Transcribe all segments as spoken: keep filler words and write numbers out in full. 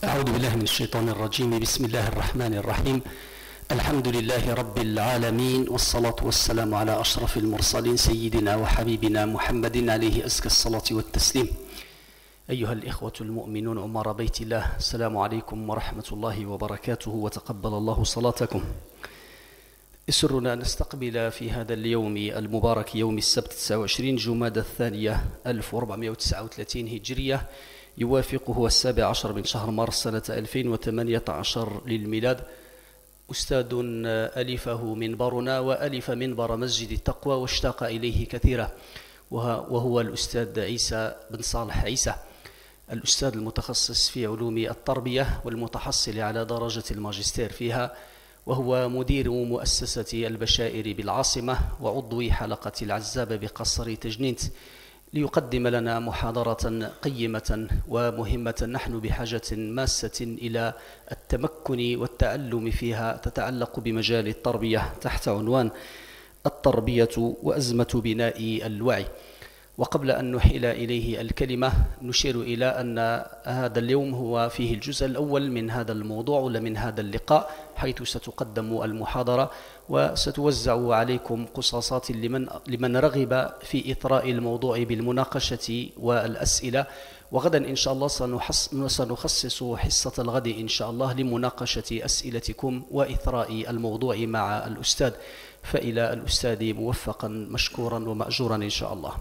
أعوذ بالله من الشيطان الرجيم. بسم الله الرحمن الرحيم. الحمد لله رب العالمين، والصلاة والسلام على أشرف المرسلين سيدنا وحبيبنا محمد عليه أزكى الصلاة والتسليم. أيها الإخوة المؤمنون عمار بيت الله، السلام عليكم ورحمة الله وبركاته، وتقبل الله صلاتكم. يسرنا أن نستقبل في هذا اليوم المبارك يوم السبت تسعة وعشرين جمادى الثانية ألف وأربعمائة وتسعة وثلاثين هجرية، يوافقه السابع عشر من شهر مارس سنة ألفين وثمانية عشر للميلاد. أستاذ ألفه منبرنا وألف منبر مسجد التقوى واشتاق إليه كثيرا، وهو الأستاذ عيسى بن صالح عيسى، الأستاذ المتخصص في علوم التربية والمتحصل على درجة الماجستير فيها، وهو مدير مؤسسة البشائر بالعاصمة وعضو حلقة العزاب بقصر تجنيد، ليقدم لنا محاضرة قيمة ومهمة نحن بحاجة ماسة إلى التمكن والتعلم فيها، تتعلق بمجال التربية تحت عنوان التربية وأزمة بناء الوعي. وقبل أن نحيل إليه الكلمة نشير إلى أن هذا اليوم هو فيه الجزء الأول من هذا الموضوع ولا من هذا اللقاء، حيث ستقدم المحاضرة وستوزع عليكم قصاصات لمن, لمن رغب في إثراء الموضوع بالمناقشة والأسئلة. وغدا إن شاء الله سنخصص حصة الغد إن شاء الله لمناقشة أسئلتكم وإثراء الموضوع مع الأستاذ. فإلى الأستاذ موفقا مشكورا ومأجورا إن شاء الله.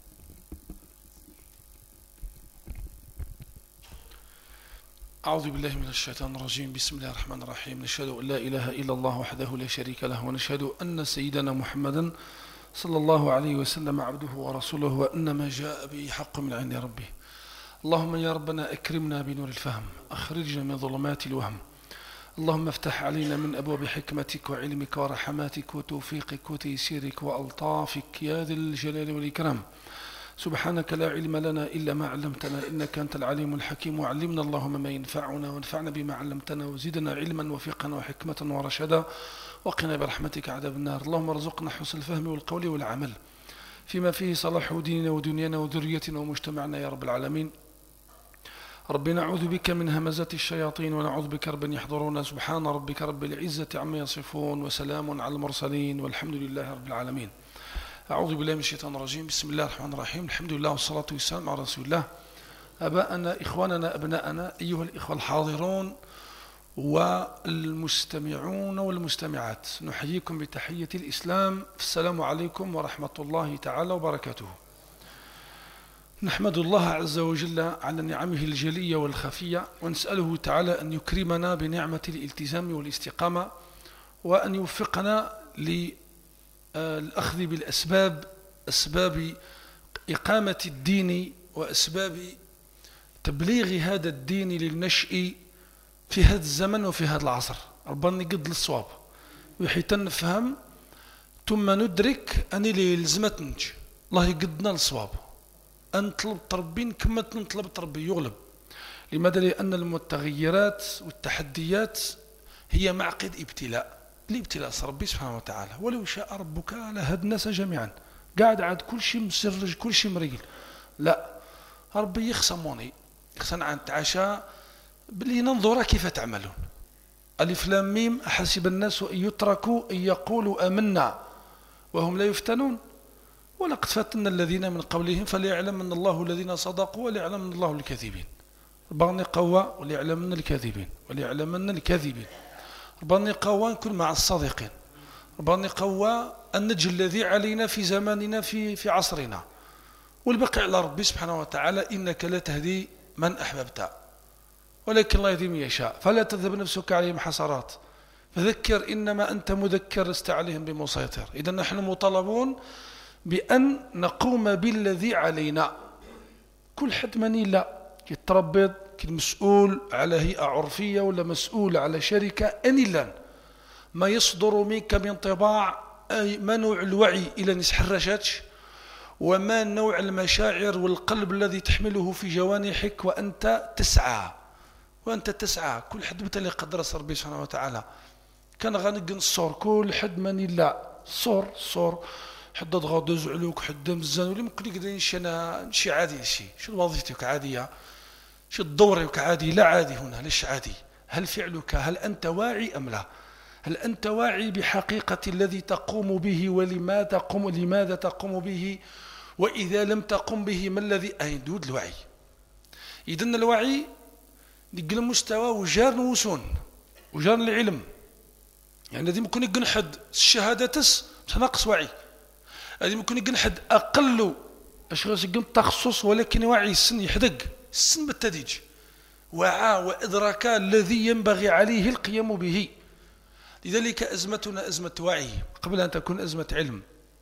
أعوذ بالله من الشيطان الرجيم. بسم الله الرحمن الرحيم. نشهد أن لا إله إلا الله وحده لا شريك له، ونشهد أن سيدنا محمدا صلى الله عليه وسلم عبده ورسوله، وأن ما جاء به حق من عند ربه. اللهم يا ربنا أكرمنا بنور الفهم، أخرجنا من ظلمات الوهم. اللهم افتح علينا من أبواب حكمتك وعلمك ورحماتك وتوفيقك وتيسيرك وألطافك يا ذي الجلال والإكرام. سبحانك لا علم لنا إلا ما علمتنا إنك أنت العليم الحكيم، وعلمنا اللهم ما ينفعنا وانفعنا بما علمتنا، وزدنا علما وفقا وحكمة ورشدا، وقنا برحمتك عذاب النار. اللهم ارزقنا حسن الفهم والقول والعمل فيما فيه صلاح ديننا ودنيانا وذريتنا ومجتمعنا يا رب العالمين. ربي نعوذ بك من همزات الشياطين، ونعوذ بك رب يحضرون. سبحان ربك رب العزة عما يصفون، وسلام على المرسلين، والحمد لله رب العالمين. أعوذ بالله من الشيطان الرجيم. بسم الله الرحمن الرحيم. الحمد لله والصلاة والسلام على رسول الله. أباءنا، إخواننا، أبناءنا، أيها الإخوة الحاضرون والمستمعون والمستمعات، نحييكم بتحية الإسلام. السلام عليكم ورحمة الله تعالى وبركاته. نحمد الله عز وجل على نعمه الجلية والخفية، ونسأله تعالى أن يكرمنا بنعمة الالتزام والاستقامة، وأن يوفقنا للأخذ بالأسباب، أسباب إقامة الدين وأسباب تبليغ هذا الدين للنشء في هذا الزمن وفي هذا العصر. ربنا يقد للصواب وحيت نفهم ثم ندرك أن اللي لزمتنج الله يقدنا للصواب، أن طلب ربي كما نطلب ربي يغلب. لماذا؟ لأن المتغيرات والتحديات هي معقد ابتلاء، الابتلاء ربي سبحانه وتعالى. ولو شاء ربك لهدى الناس جميعا، قاعد عاد كل شيء مسرج كل شيء مريل. لا، ربي يخصموني يخصن عن تعشى بلي ننظر كيف تعملون. ألف لام ميم أحسب الناس أن يتركوا أن يقولوا آمنا وهم لا يفتنون، ولقد فتنا الذين من قبلهم فليعلمن الله الذين صدقوا وليعلمن الله الكاذبين. ربنا قوى وليعلمن الكاذبين وليعلمن الكاذبين. ربنا قوى نكون مع الصادقين. ربنا قوى النجل الذي علينا في زماننا في في عصرنا، والبقي على ربي سبحانه وتعالى. إنك لا تهدي من أحببت ولكن الله يهدي من يشاء، فلا تذهب نفسك عليهم حسرات، فذكر إنما أنت مذكر لست عليهم بمسيطر. إذا نحن مطالبون بأن نقوم بالذي علينا. كل حد مني لا يتربط كمسؤول على هيئة عرفية ولا مسؤول على شركة أنيلا، ما يصدر منك من طباع أي ما نوع الوعي إلى نسحرشاتش، وما نوع المشاعر والقلب الذي تحمله في جوانحك وأنت تسعى وأنت تسعى. كل حد مثل قدر ربي سبحانه وتعالى. كان غنقن الصور كل حد مني لا صور صور حد ضغط زعلوك حد مزان ولا ممكن يقدر نمشي انا نمشي عادي شي شو وظيفتك عاديه شو دورك عادي لا عادي هنا؟ ليش عادي؟ هل فعلك، هل أنت واعي أم لا؟ هل أنت واعي بحقيقة الذي تقوم به ولماذا تقوم لماذا تقوم به؟ وإذا لم تقم به ما الذي أيدود الوعي؟ إذن الوعي ديك المستوى وجار وسون وجار العلم، يعني هذه ممكن يقنحد الشهادة تس ناقص وعي، هذه ممكن يقنحد أقل أشخاص يقوم تخصص ولكن وعي السن يحدق السن بالتدريج، وعى وإدراك الذي ينبغي عليه القيام به. لذلك أزمتنا أزمة وعي قبل أن تكون أزمة علم.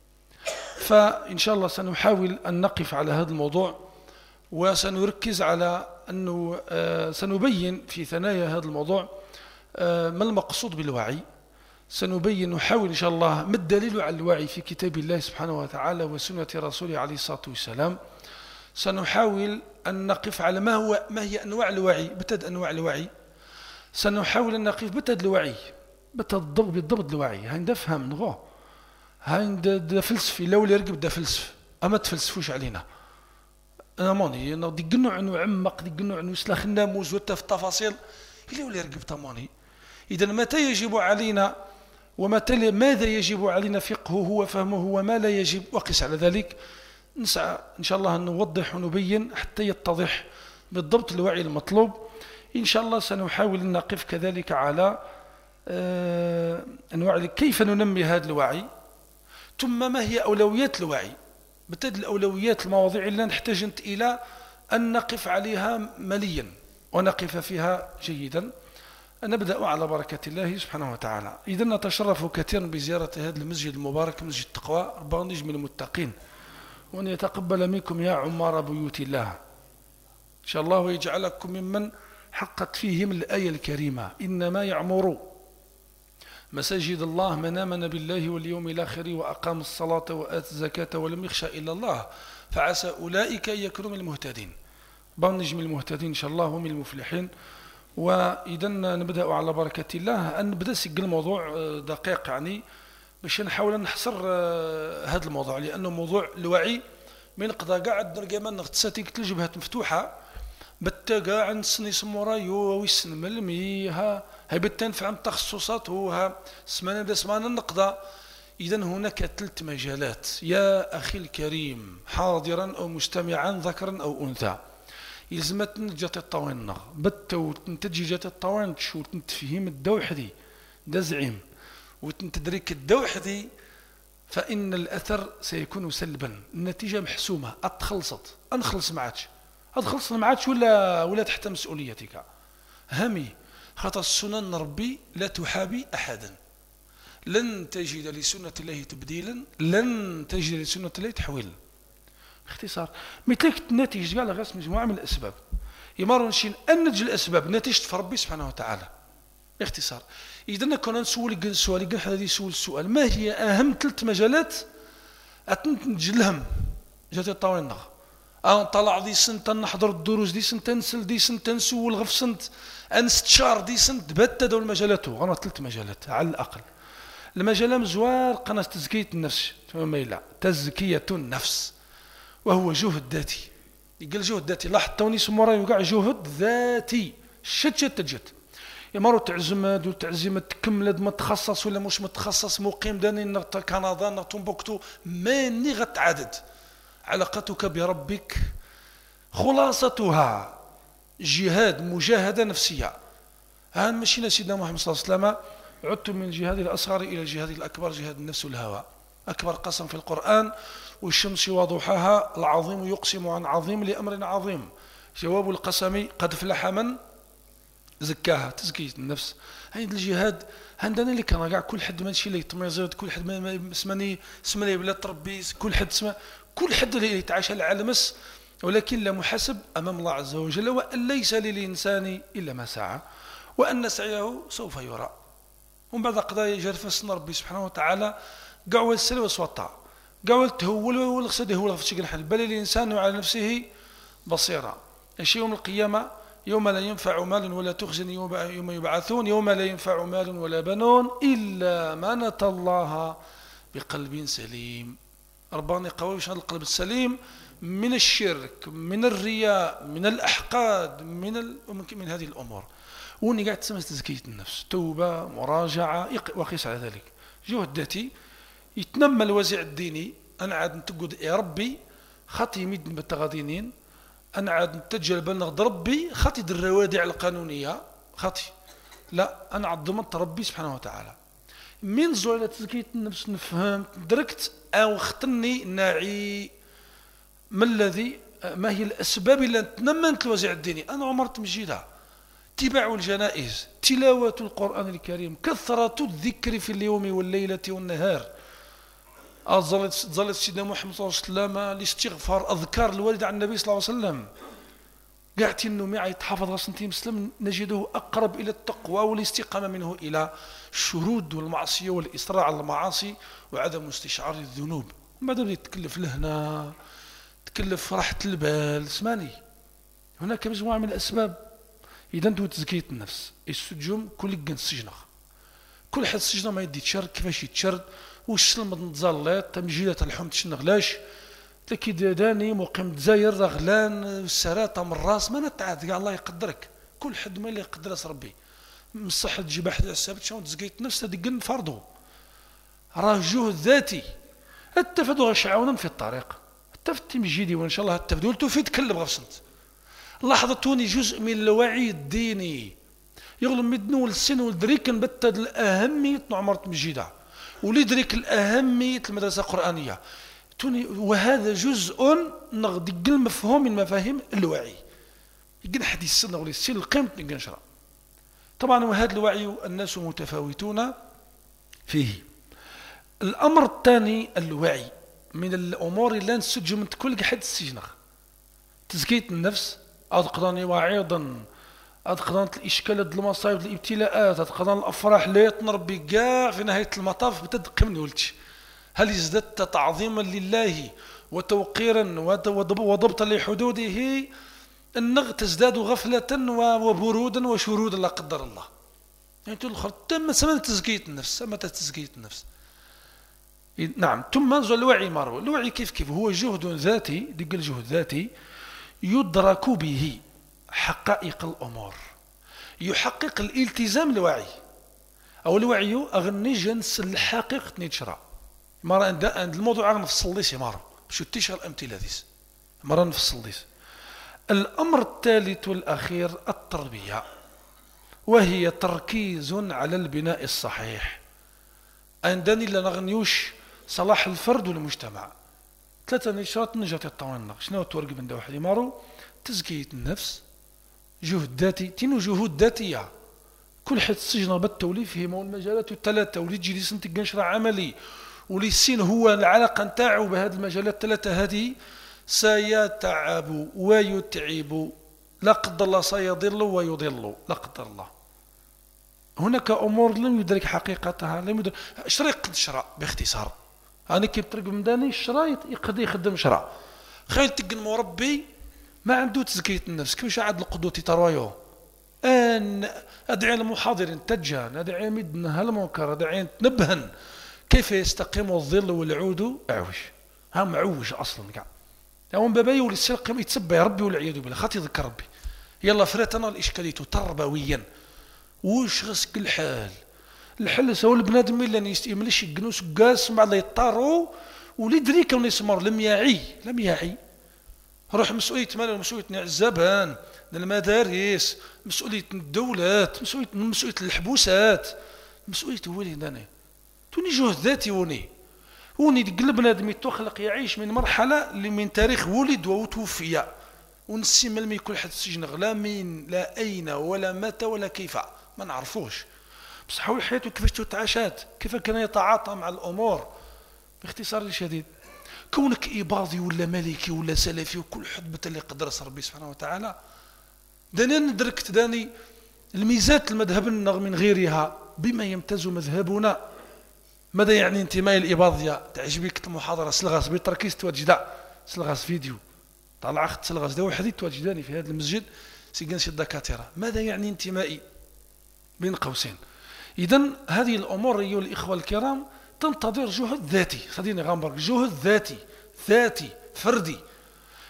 فإن شاء الله سنحاول أن نقف على هذا الموضوع، وسنركز على أنه سنبين في ثنايا هذا الموضوع ما المقصود بالوعي. سنبين نحاول إن شاء الله ما الدليل على الوعي في كتاب الله سبحانه وتعالى وسنة رسوله عليه الصلاة والسلام. سنحاول أن نقف على ما هو ما هي أنواع الوعي، بتد أنواع الوعي. سنحاول أن نقف بتد الوعي، بالضبط بالضبط الوعي. هاي نفهم نغو هاي دا فلسفي لو اللي يرقب دا فلسف أما تفلسفوش علينا. أنا ماني ديك النوع نعمق ديك النوع نسلخ الناموس وتا في التفاصيل اللي ولا يرقب تماني. إذا متى يجب علينا ومتى ماذا يجب علينا فقهه وفهمه وما لا يجب، وقس على ذلك. نسعى إن شاء الله أن نوضح ونبين حتى يتضح بالضبط الوعي المطلوب. إن شاء الله سنحاول أن نقف كذلك على أنواع كيف ننمي هذا الوعي، ثم ما هي أولويات الوعي، بالتالي الأولويات المواضيع اللي نحتاج إلى أن نقف عليها مليا ونقف فيها جيدا. نبدأ على بركة الله سبحانه وتعالى. إذا نتشرف كثيرا بزيارة هذا المسجد المبارك، مسجد التقوى ربنا نجم المتقين، وأن يتقبل منكم يا عمار بيوت الله إن شاء الله، ويجعلكم ممن حقت فيهم الآية الكريمة إنما يعمر مساجد الله من آمن بالله واليوم الآخر وأقام الصلاة وآتى الزكاة ولم يخشى إلا الله فعسى أولئك أن يكونوا من المهتدين. ربنا نجم المهتدين إن شاء الله هم المفلحين. وإذا نبدأ على بركة الله. أن نبدأ سجل الموضوع دقيق يعني باش نحاول نحصر هذا الموضوع، لأنه موضوع الوعي من قضاء قاعد نرجع نغتساتيك الجبهات مفتوحة بتا عند سني سمورايو ويسن ملمي ها هاي بتنفع عن التخصصات هو سمعنا بدا سمعنا النقضة. إذا هناك ثلاث مجالات يا أخي الكريم حاضرا أو مستمعا ذكرا أو أنثى، يلزمت نجات الطوين بتا وتنتجي جات الطوين تشو تنتفهم الدوحدي دا زعيم وتنتدرك الدوحدي، فإن الأثر سيكون سلبا، النتيجة محسومة. أتخلصت أنخلص معاتش أتخلص معاتش ولا ولا تحت مسؤوليتك همي. خاطر السنن ربي لا تحابي أحدا، لن تجد لسنة الله تبديلا، لن تجد لسنة الله تحويلا. اختصار مثلك النتيجة قال غاس مجموعة من الأسباب يمر نشين أنج الأسباب نتيجة في ربي سبحانه وتعالى. باختصار إذا كنا نسول السؤال قال هذا يسول السؤال ما هي أهم ثلاث مجالات أتنجلهم جات الطاوين نغ أنا طلع دي سنت نحضر الدروس دي سنت نسل دي سنت نسول غف سنت أنستشار دي سنت بتا دول مجالاته غنا ثلاث مجالات على الأقل. المجال مزوار قناة تزكية النفس ثم لا تزكية النفس وهو جهد ذاتي. يقول جهد ذاتي لاحظ توني سمورا يوقع جهد ذاتي شت شت تجد يمروا تعزمات وتعزيمات تكمل ما تخصص ولا مش متخصص مقيم داني نغط كندا نغط تومبوكتو ماني غتعدد. علاقتك بربك خلاصتها جهاد مجاهدة نفسية. ها مشينا سيدنا محمد صلى الله عليه وسلم عدت من الجهاد الأصغر إلى الجهاد الأكبر جهاد النفس والهوى. أكبر قسم في القرآن والشمس وضحاها العظيم يقسم عن عظيم لأمر عظيم. جواب القسم قد فلح من زكاها تزكية النفس. هاي الجهاد عندنا اللي كان قاع كل حد ماشي اللي يتميز كل حد ما اسمني اسمني بلا تربي كل حد اسمه كل حد اللي يتعايش العالمس، ولكن لا محاسب أمام الله عز وجل وأن ليس للإنسان إلا ما سعى وأن سعيه سوف يرى. ومن بعد قضايا جرف ربي سبحانه وتعالى قعوا السلوى وسوطا قعوا التهول والغسد هو الغفش الحل بل الإنسان على نفسه بصيرا. الشيء يوم القيامة يوم لا ينفع مال ولا تخزن يوم يبعثون يوم لا ينفع مال ولا بنون إلا من أتى الله بقلب سليم. ربنا قوي شان القلب السليم من الشرك، من الرياء، من الأحقاد، من ال... من هذه الأمور. وني قاعد تسمى تزكية النفس، توبة، مراجعة، وقيس على ذلك. جهد ذاتي يتنمى الوازع الديني. أنا عاد نتقود يا ربي خاطي يمد بالتغادينين، أنا عاد نتجل بلغ ربي خاطي الروادع القانونية خاطي، لا أنا عاد ضمنت ربي سبحانه وتعالى. من زوالة تزكية النفس نفهم دركت أو ختني ناعي ما الذي ما هي الأسباب اللي تنمت الوازع الديني. أنا عمرت مجيدها، اتباع الجنائز، تلاوة القرآن الكريم، كثرة الذكر في اليوم والليلة والنهار. ظلت سيدنا محمد صلى الله عليه وسلم الاستغفار، أذكار الوارد عن النبي صلى الله عليه وسلم. قاعد انه معي يتحافظ على سنتي مسلم نجده أقرب إلى التقوى والاستقامة منه إلى الشرود والمعصية والإصرار على المعاصي وعدم استشعار الذنوب. ما دام يتكلف لهنا تكلف راحة البال. اسمعني، هناك مجموعة من الأسباب. إذا أنتم تزكية النفس السجون كل جن سجنة، كل حد سجنة ما يدي تشرد كيفاش يتشرد، والسلم نتزلط تمجيلة الحوم تشنغلاش تكيد داني مقيم دزاير رغلان السراتة من الراس ما نتعاد كاع الله يقدرك. كل حد ما اللي يقدر ربي من الصحة تجيب واحد الحساب شلون تزكية النفس هذيك قن فرضه راه جهد ذاتي. التفادوا شعونا في الطريق التفتي مجيدي وإن شاء الله التفدول تفيد كلب غفصنت. لاحظتوني جزء من الوعي الديني يغلب مدنو السن والدريك نبتد الأهمية عمرت مجيدة وليدرك الأهمية المدرسة القرآنية توني، وهذا جزء نغدق المفهوم من مفاهيم الوعي. يقول حديث السنة ولا السن القيمة نشرع. طبعا وهذا الوعي الناس متفاوتون فيه. الأمر الثاني الوعي من الأمور اللي نسجم من كل حد السجنة. تزكية النفس أتقضاني وعيضا، أتقضان الإشكالات المصايب الابتلاءات، أتقضان الأفراح اللي تنربي كاع في نهاية المطاف بتدق من ولتش. هل ازددت تعظيما لله وتوقيرا وضبطا لحدوده النغ تزداد غفلة وبرودا وشرودا لا قدر الله. يعني تقول تم سمى تزكية النفس، سمى تزكية النفس. نعم. ثم الوعي مارو الوعي كيف كيف هو جهد ذاتي، ديك الجهد ذاتي يدرك به حقائق الأمور، يحقق الالتزام الوعي أو الوعي أغني جنس الحقيقة نتشرع. مرة عند الموضوع أغنى نفصل ليس مرة بشو تشغل الأمثلة ذيس مرة نفصل ليس. الأمر الثالث والأخير التربية، وهي تركيز على البناء الصحيح. عندني لا نغنيوش صلاح الفرد والمجتمع. ثلاثة نشاط نجات الطوانق. شنو تورق من ده واحد مارو تزكية النفس، جهد ذاتي، تينو جهود ذاتية. كل حد سجن بالتوليف فيه المجالات الثلاثة ولي تجي سنتك نشرع عملي ولي السين هو العلاقة نتاعو بهذه المجالات الثلاثة هذه سيتعب ويتعب لا قدر الله، سيضل ويضل لا قدر الله. هناك أمور لم يدرك حقيقتها، لم يدرك شرا يقد شرع باختصار. أنا كيف طريق مداني الشرا يقد يخدم شرع. خير تقن مربي ما عنده تزكية النفس كيفاش عاد القدوة تروايو أن أدعي المحاضرين تجان، أدعي مدن هالمنكر، أدعي تنبهن كيف يستقيم الظل والعود أعوج. ها معوج أصلا كاع. يوم باباي وللسلقم يتسبى يا ربي والعياذ بالله خاطي يذكر ربي. يلا فراتنا الإشكالية تربويا. وش غسك الحال الحل سوى البنادم اللي يستيملش يجنوس قاس بعد لا يطاروا ولي دريك ولا يسمر لم يعي لم يعي. روح مسؤولية مال مسؤولية الزبان المدارس، مسؤولية الدولات، مسؤولية مسؤولية الحبوسات، مسؤولية ولي داني توني جهد ذاتي وني وني دق البنادم يتخلق يعيش من مرحلة اللي من تاريخ ولد وتوفي ونسي ملمي كل حد سجن لا مين لا أين ولا متى ولا كيف ما نعرفوش. بس حول حياته كيفاش تتعاشات، كيف كان يتعاطى مع الأمور. باختصار شديد كونك إباضي ولا مالكي ولا سلفي وكل حد اللي قدر ربي سبحانه وتعالى. داني ندركت داني الميزات المذهب من غيرها بما يمتاز مذهبنا. ماذا يعني انتماء الإباضية؟ تعجبك المحاضرة سلغاس بالتركيز تواجد سلغاس فيديو طلع أخت سلغاس ده وحدي تواجداني في هذا المسجد سيجنس الدكاترة. ماذا يعني انتمائي؟ بين قوسين. إذن هذه الأمور أيها الإخوة الكرام تنتظر جهد ذاتي. خليني غامبرك جهد ذاتي ذاتي فردي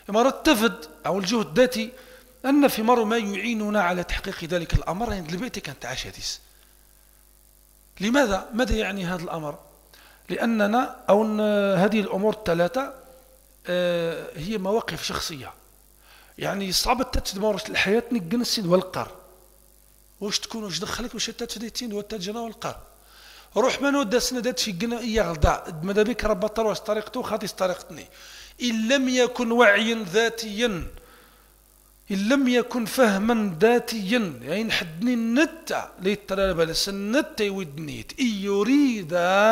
إمارة التفد أو الجهد الذاتي أن في مرة ما يعيننا على تحقيق ذلك الأمر عند البيت كانت تعيش هذيس. لماذا؟ ماذا يعني هذا الأمر؟ لأننا أو أن هذه الأمور الثلاثة هي مواقف شخصية، يعني صعب تتدمر الحياة نجنسين والقار واش تكون واش دخلك واش تتفديتين والتجنا والقار روح منو داسنا دات في جنا يغدا ماذا بك ربط واش طريقته خاطي طريقتني إن لم يكن وعيا ذاتيا إن لم يكن فهما ذاتيا يعني نحدني النت ليترى بلس النت يودنيت إن يريد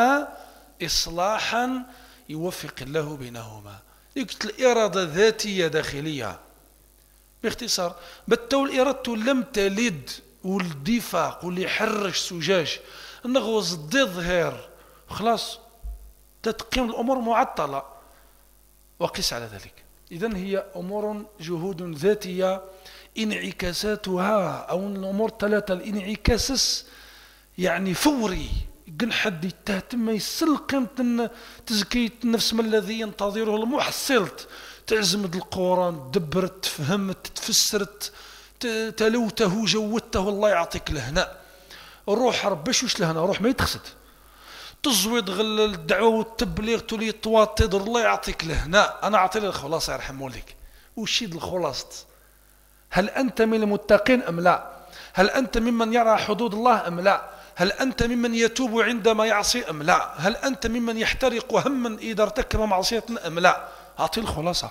إصلاحا يوفق الله بينهما. قلت الإرادة ذاتية داخلية باختصار بالتو الإرادة لم تلد والدفاق واللي يحرش سجاج النغوز ضد ظهير خلاص تتقيم الأمور معطلة وقس على ذلك. إذن هي أمور جهود ذاتية انعكاساتها أو الأمور ثلاثة الانعكاس يعني فوري يقن حد يتهتم يسل قيمة تزكية النفس ما الذي ينتظره المحصلت تعزمد القرآن دبرت فهمت تفسرت تلوته جودته الله يعطيك الهناء الروح ربي شوش لهنا روح ما يتخسد تزويد غل الدعوة والتبليغ تولي تواتد الله يعطيك الهناء أنا أعطي لي الخلاصة يرحمه لك وشيد الخلاصة هل أنت من المتقين أم لا؟ هل أنت ممن يرى حدود الله أم لا؟ هل أنت ممن يتوب عندما يعصي أم لا؟ هل أنت ممن يحترق هما إذا ارتكب معصية أم لا؟ أعطي الخلاصة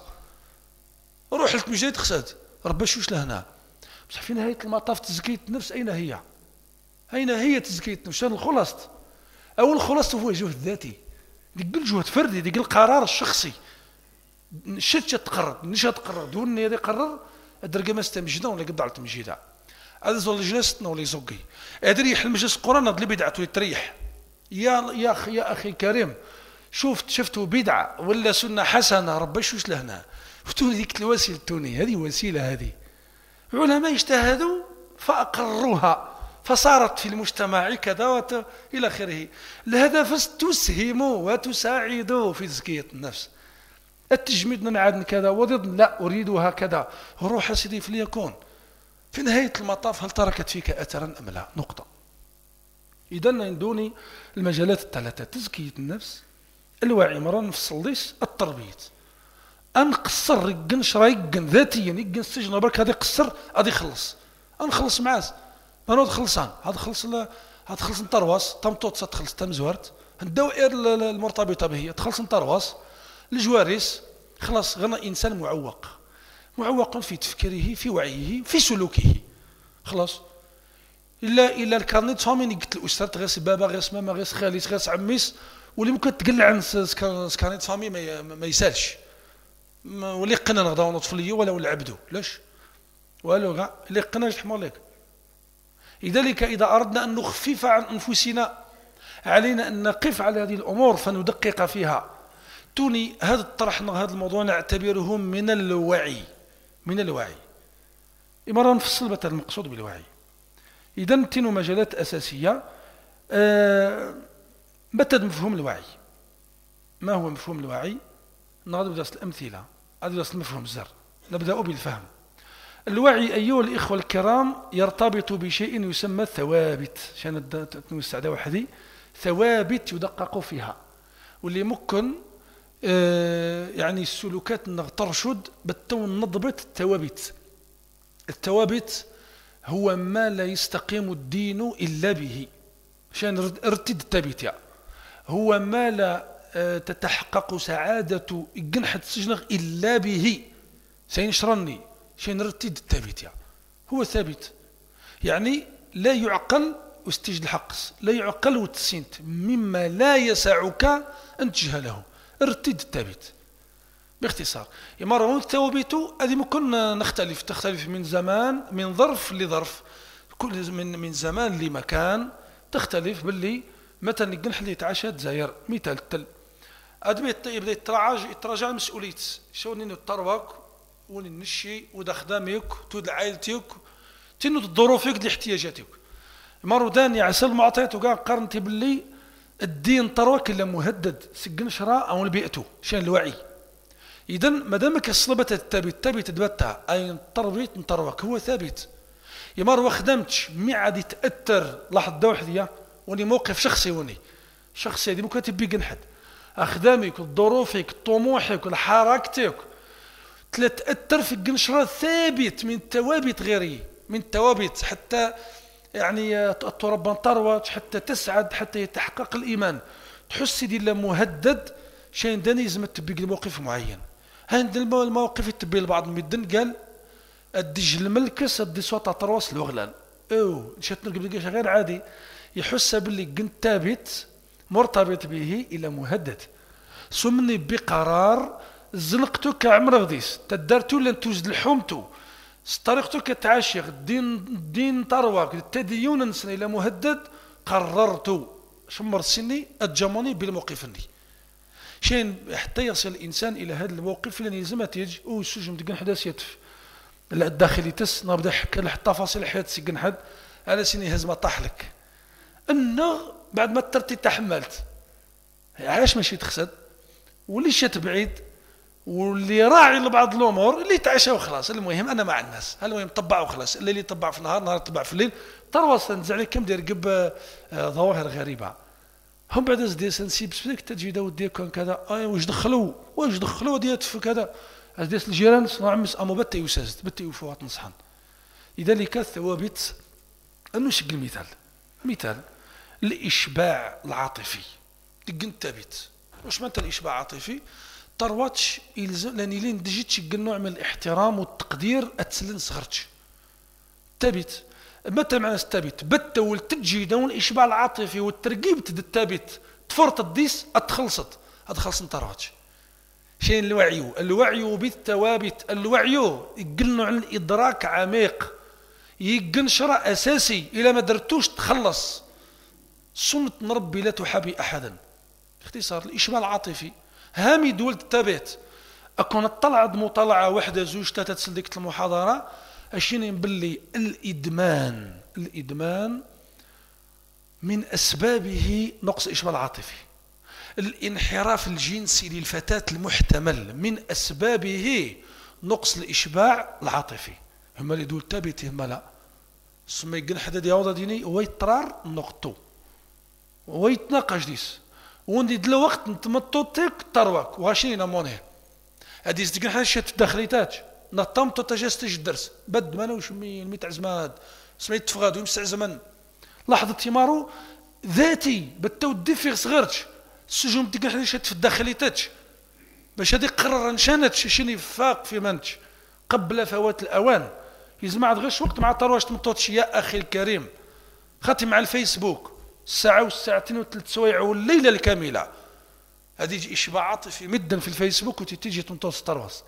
روح لك مجرد خساد ربي شوش لهنا. بس في نهاية المطاف تزكية النفس أين هي؟ أين هي تزكية النفس؟ شان الخلاصة؟ أول خلاصة هو جهد ذاتي ديك الجهد فردي ديك القرار الشخصي شت تقرر نش تقرر دون يدي قرر الدرجة ما استمجدنا ولا قد على تمجيدها هذا زول جلستنا ولا يزقي أدري يحل مجلس القرآن اللي بدعته يتريح يا يا أخي يا أخي كريم شفت شفتوا بدعة ولا سنة حسنة ربي شوش لهنا فتوني ذيك الوسيلة توني هذه وسيلة هذه علماء اجتهدوا فأقروها فصارت في المجتمع كذا إلى آخره. الهدف تسهم وتساعد في تزكية النفس التجميد نعاد كذا وضد لا أريد هكذا روح سيدي فليكون في نهاية المطاف هل تركت فيك أثرا أم لا نقطة. إذن من دون المجالات الثلاثة تزكية النفس الوعي مرة نفصل ليس التربية أنقصر يقن شرا يقن ذاتيا يقن السجن برك هذا يقصر هذا يخلص أنخلص معاز ما نود خلصان هذا خلص هذا خلص نطرواس تمطوط تخلص تمزورت الدوائر المرتبطة به تخلص نطرواس الجواريس خلاص غنى إنسان معوق معوق في تفكيره في وعيه في سلوكه خلاص إلا إلا الكارنيت فامين قلت الأسرة غيس بابا غيس ماما غيس خاليس غيس عميس واللي ممكن تقلع عن سكارنيت فامي ما, ما يسالش واللي قنا نغدا ونطفليه ولا ولا عبدو لاش والو كاع اللي قنا يحمر لك. لذلك إذا أردنا أن نخفف عن أنفسنا علينا أن نقف على هذه الأمور فندقق فيها. توني هذا الطرح هذا الموضوع نعتبره من الوعي من الوعي مرة نفصل بتا المقصود بالوعي. إذا تنو مجالات أساسية أه متى مفهوم الوعي ما هو مفهوم الوعي نغادر بدرس الأمثلة هذا درس المفهوم الزر نبدأ بالفهم. الوعي أيها الإخوة الكرام يرتبط بشيء يسمى الثوابت عشان نستعدى وحدي ثوابت يدقق فيها واللي ممكن آه يعني السلوكات ترشد بالتون نضبط الثوابت. الثوابت هو ما لا يستقيم الدين إلا به عشان ارتد التابت هو ما لا آه تتحقق سعادة جنحة السجن إلا به سينشرني شيء نرتد الثابت هو ثابت يعني لا يعقل واستجد الحقص لا يعقل وتسينت مما لا يسعك أن تجهله ارتد الثابت باختصار. مرة الثوابت هذه ممكن نختلف تختلف من زمان من ظرف لظرف كل من من زمان لمكان تختلف باللي مثلا الجنح اللي يتعاشى دزاير مثال التل أدمي يبدا يتراجع يتراجع المسؤوليات شوني التروك وني نشي ودا خدامك تود عائلتك تنو ظروفك دي احتياجاتك مرة ثانية عسى المعطيات وكاع قارنتي باللي الدين طروك الا مهدد سجن شراء او بيئته شان الوعي إذا مادامك الصلبة الثابت ثابت تبتع أي تربيت نتروك هو ثابت يمر وخدمتش مي عاد يتأثر لحظة واحدة وني موقف شخصي وني شخصي هذه ممكن تبي جنحد أخدامك ظروفك طموحك حركتك تأثر في القنشرة ثابت من ثوابت غيري من ثوابت حتى يعني تربى تروج حتى تسعد حتى يتحقق الإيمان تحس دي مهدد شيء داني لازم تبي موقف معين هند المواقف تبي البعض مدن قال الدج الملكس الدي صوت ترواس الوغلان او شات نقبل غير عادي يحس باللي كنت ثابت مرتبط به الى مهدد سمني بقرار زلقتو كعمر غديس تدارتو لن توجد الحومتو طريقتو كتعاشق دين دين ترواك التدين نسن الى مهدد قررت شمر سني الجموني بالموقفني شين حتى يصل الانسان الى هذا الموقف لن يلزم تيجي او سجن دقن حداث يتف الداخلي تس نبدا حكى التفاصيل حياه سجن حد على سني هزمه طاحلك انه بعد ما ترتي تحملت علاش ماشي تخسد واللي شات بعيد واللي راعي لبعض الامور اللي تعشى وخلاص المهم انا مع الناس المهم طبع وخلاص اللي يطبع في النهار نهار يطبع في الليل ترواس نزع عليك كم دير قب ظواهر غريبه هم بعد زدي سنسيب سبيك تجي داود ديال كان كذا اي واش دخلوا واش دخلوا ديال في كذا ازديس الجيران صنع مس امو بتي يساز بتي يفوات نصحن لذلك الثوابت انه شق المثال مثال الاشباع العاطفي دقن ثابت واش معناتها الاشباع العاطفي طرواتش يلزم لاني لين دجيت شق النوع من الاحترام والتقدير اتسلن صغرتش ثابت متى معنى الثابت بت والتجي دون الاشباع العاطفي والترقيب تد الثابت تفرط الديس اتخلصت اتخلص نطرواتش شين الوعي الوعي بالثوابت الوعي يقلنا عن الادراك عميق يقنشر اساسي الى ما درتوش تخلص سنة ربي لا تحابي احدا باختصار الاشباع العاطفي هامي دول الثابت اكون طلعت مطالعه واحده زوج ثلاثه تسل ديك المحاضره اشيني باللي الادمان الادمان من اسبابه نقص الاشباع العاطفي الانحراف الجنسي للفتاه المحتمل من اسبابه نقص الاشباع العاطفي هما اللي دول ثابت هما لا سمي يقن حدا دياوضه ديني ويترار نقطو ويتناقش ديس وندي دلو وقت نتمطو تيك تروك وغاشيني نمونه هادي تقن حدا شات الداخليتات نطمتو تجاستج الدرس بد ما نوش ميت عزماد سميت تفغاد ويمسع زمن لحظه تيمارو ذاتي بتو ديفيغ صغرتش السجون تقن حدا شات في الداخليتات باش هادي قرر نشانتش شني فاق في منتش قبل فوات الاوان يزمع غير وقت مع طرواش تمطوتش يا اخي الكريم خاطي مع الفيسبوك الساعه والساعتين وثلاث سوايع والليله الكامله هذه اشباع عاطفي مدا في الفيسبوك وتيجي تمطوت طرواس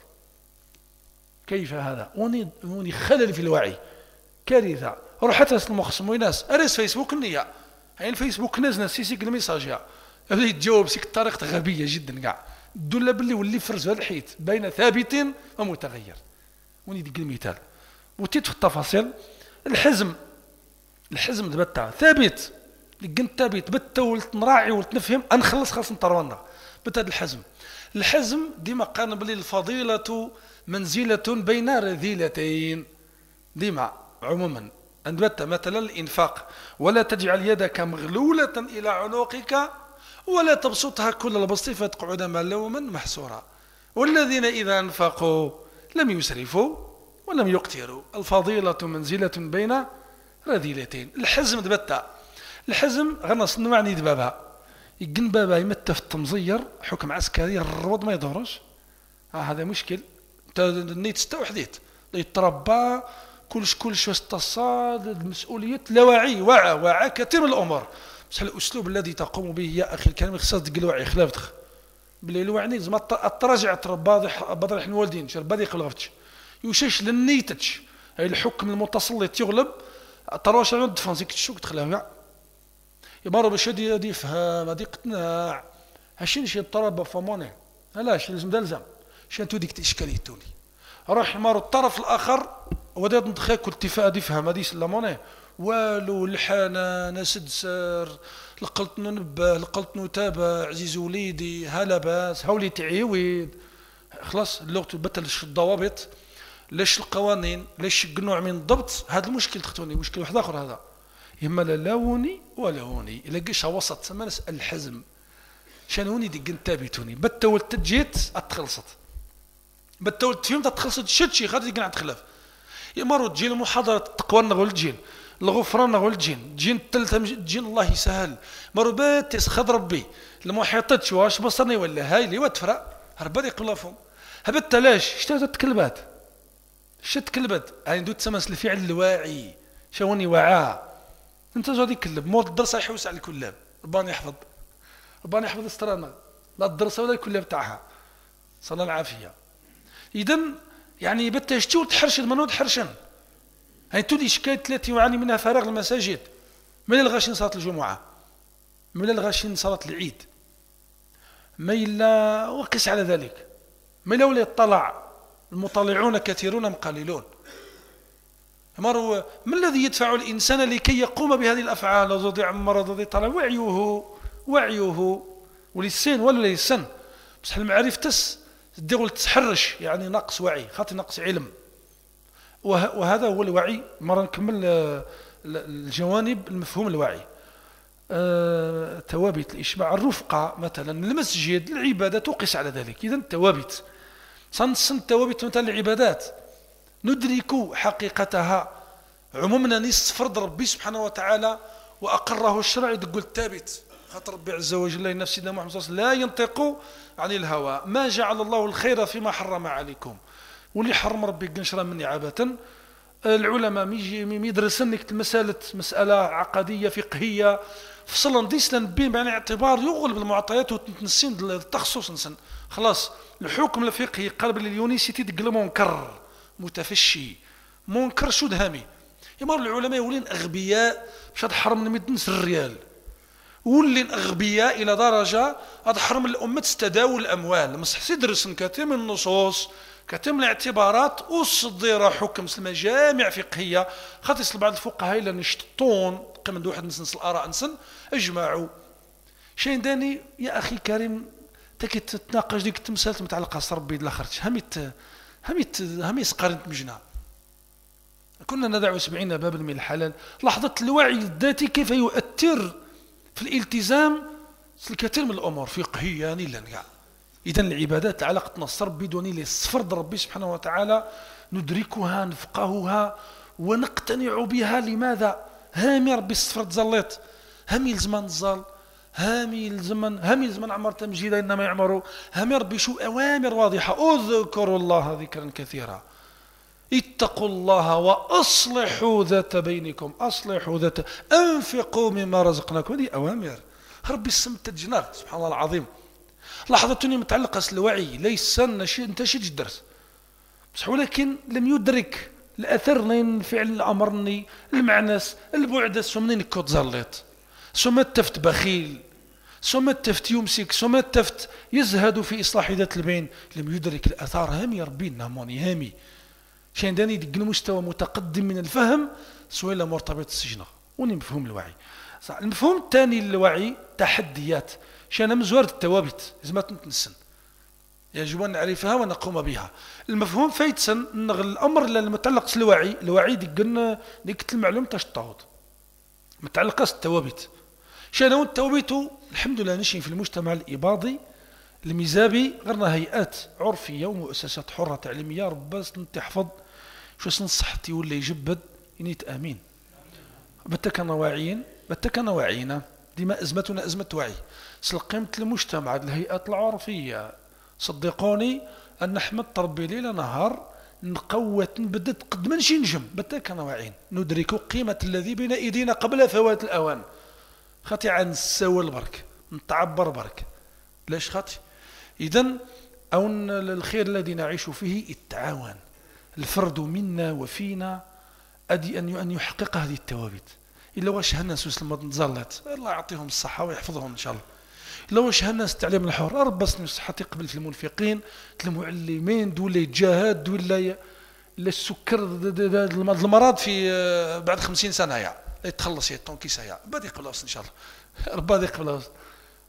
كيف هذا وني وني خلل في الوعي كارثه روح حتى المخصم وناس اريس فيسبوك النيه هاي الفيسبوك ناس ناس سيسيك الميساج هذا يتجاوب سيك بطريقه غبيه جدا كاع دول باللي ولي فرز هذا الحيط بين ثابت ومتغير وني ديك المثال وتيت في التفاصيل الحزم الحزم تبتع ثابت لقنت ثابت بت ولت نراعي ولت نفهم انخلص خاص نطرونا بت هذا الحزم الحزم ديما قالنا بلي الفضيله منزله بين رذيلتين ديما عموما أنبت مثلا الإنفاق ولا تجعل يدك مغلولة إلى عنقك ولا تبسطها كل البسط فتقعد ملوما محسورا والذين إذا أنفقوا لم يسرفوا ولم يقتروا الفضيلة منزلة بين رذيلتين الحزم دبتا الحزم غنص نوعني دبابا يقن بابا يمت في التمزير حكم عسكري الروض ما يدورش آه هذا مشكل نيت استوحديت يتربى كلش كلش واستصاد المسؤولية لا وعي وعى وعى كثير من الأمور بس الأسلوب الذي تقوم به يا أخي الكريم خصها تقل وعي خلافتك بلي الوعني زعما التراجع ترباضح بضرح الوالدين شر بدي قلغفتش يوشش لنيتش هاي الحكم المتسلط يغلب تراش عند دفانسيك تشوك تخليها يمر باش هادي هادي يفهم هادي يقتنع هاشي شي الطرب فموني علاش لازم دلزم شانتو ديك الاشكاليه توني راح يمر الطرف الاخر ودا ندخل كل اتفاق يفهم هادي سلاموني والو الحنان سدسر لقلت ننبه لقلت نتابع عزيز وليدي هلا باس هاولي تعيويد خلاص اللغة تبدل الضوابط، ليش القوانين، ليش نوع من الضبط. هذا المشكل تختوني مشكل واحد اخر، هذا اما لا لاوني ولا هوني الا قيش وسط تسمى نسال الحزم شانوني دي قنتابيتوني بتول تجيت اتخلصت بتول فهمت اتخلصت شد شي غادي قنعت خلاف يمروا تجي المحاضره التقوى نقول الجين الغفران نقول الجين جين الثالثه جين الله يسهل مروا بات خذ ربي المحيطات واش بصرني ولا هاي اللي وتفرق هربا يقلفهم هبت لاش شتات تكلبات شت كلبت يعني دو تسمس الفعل الواعي شاوني وعاه انت زادي كلب مور الدرس يحوس على الكلاب رباني يحفظ رباني يحفظ استرانا لا الدرس ولا الكلاب تاعها صلى العافيه. اذا يعني بتشتي وتحرشد منو تحرشن هاي تولي شكايه التي يعاني منها فراغ المساجد من الغاشين صلاه الجمعه من الغاشين صلاه العيد ما الا وقس على ذلك ما الا ولا يطلع المطلعون كثيرون قليلون. مروا ما الذي يدفع الإنسان لكي يقوم بهذه الأفعال وزودي عمر وزودي طلع وعيه وعيه وللسن ولا للسن بصح المعرفة تس تدير تحرش يعني نقص وعي خاطر نقص علم وهذا هو الوعي. مرة نكمل الجوانب المفهوم الوعي أه توابت الإشباع الرفقة مثلا المسجد العبادة تقيس على ذلك. إذن التوابت صنصن التوابت مثلا العبادات ندرك حقيقتها عمومنا نص فرض ربي سبحانه وتعالى وأقره الشرع تقول ثابت خاطر ربي عز وجل نفس سيدنا محمد صلى الله عليه وسلم لا ينطق عن الهوى ما جعل الله الخير فيما حرم عليكم واللي حرم ربي قنشرا مني عابة. العلماء ميجي ميدرسن لك المسألة مسألة عقدية فقهية فصلا ديسلن بين بعين اعتبار يغلب المعطيات وتنسين التخصص نسن خلاص الحكم الفقهي قلب اليونيسيتي تقل منكر متفشي منكر شو دهامي يمر العلماء يولين اغبياء باش تحرم من مدنس الريال ولين اغبياء الى درجه تحرم الامه تتداول الاموال مصح يدرس كثير من النصوص كثير من الاعتبارات وصدر حكم مجامع فقهيه خاطر بعض الفقهاء اللي نشطون قيم واحد نسنس الاراء نسن اجمعوا شيء داني يا اخي كريم تكي تتناقش ديك التمثال متعلقه ربي الاخرت هميت هميت هميس قارنت مجنا كنا ندع سبعين بابا من الحلال لحظه الوعي الذاتي كيف يؤثر في الالتزام في الكثير من الامور فقهيه نيلا كاع. اذا العبادات علاقتنا الصرب بدون لصفر ربي سبحانه وتعالى ندركها نفقهها ونقتنع بها. لماذا هامي ربي الصفر زليت هامي الزمان الزال هامي الزمن هامي الزمن عمر تمجيدا انما يعمروا هامي ربي شو اوامر واضحه اذكروا الله ذكرا كثيرا اتقوا الله واصلحوا ذات بينكم اصلحوا ذات انفقوا مما رزقناكم هذه اوامر ربي السمت الجنار سبحان الله العظيم. لحظتني متعلقه الوعي ليس انت شي الدرس بصح ولكن لم يدرك الاثر فعل الامرني المعنس البعد سمنين كوت زليت ثم التفت بخيل ثم التفت يمسك ثم التفت يزهد في إصلاح ذات البين لم يدرك الأثار هامي ربينا موني هامي شان داني دق المستوى متقدم من الفهم سويلا مرتبط السجن وني مفهوم الوعي. المفهوم الثاني للوعي تحديات شان مزوار التوابت زعما تنسن يجب أن نعرفها ونقوم بها. المفهوم فايتسن نغ الأمر المتعلق بالوعي الوعي دقنا ديك المعلومة تاش الطاوط متعلقة بالتوابت شانو التوابت الحمد لله نشين في المجتمع الإباضي الميزابي غيرنا هيئات عرفية ومؤسسات حرة تعليمية رباس تحفظ شو صحتي ولا يجبد ينيت آمين بتكنا واعيين بتكنا واعيين ديما أزمتنا أزمة وعي سلقيمة المجتمع الهيئات العرفية صدقوني أن نحمد ربي ليل نهار نقوت نبدت قد من شي نجم بتكنا واعيين ندرك قيمة الذي بين أيدينا قبل فوات الأوان خاطي عن السوى البرك نتعبر برك ليش خاطي. إذن أون الخير الذي نعيش فيه التعاون الفرد منا وفينا أدي أن يحقق هذه التوابت إلا واش هالناس وسلمت نتزلت الله يعطيهم الصحة ويحفظهم إن شاء الله. إلا واش هالناس التعليم الحر ربي الصحة يقبل في المنفقين المعلمين دول يتجاهد دول لا السكر المرض في بعد خمسين سنة يا يتخلص يتون كيسا يا بدي قبل إن شاء الله ربي يقبل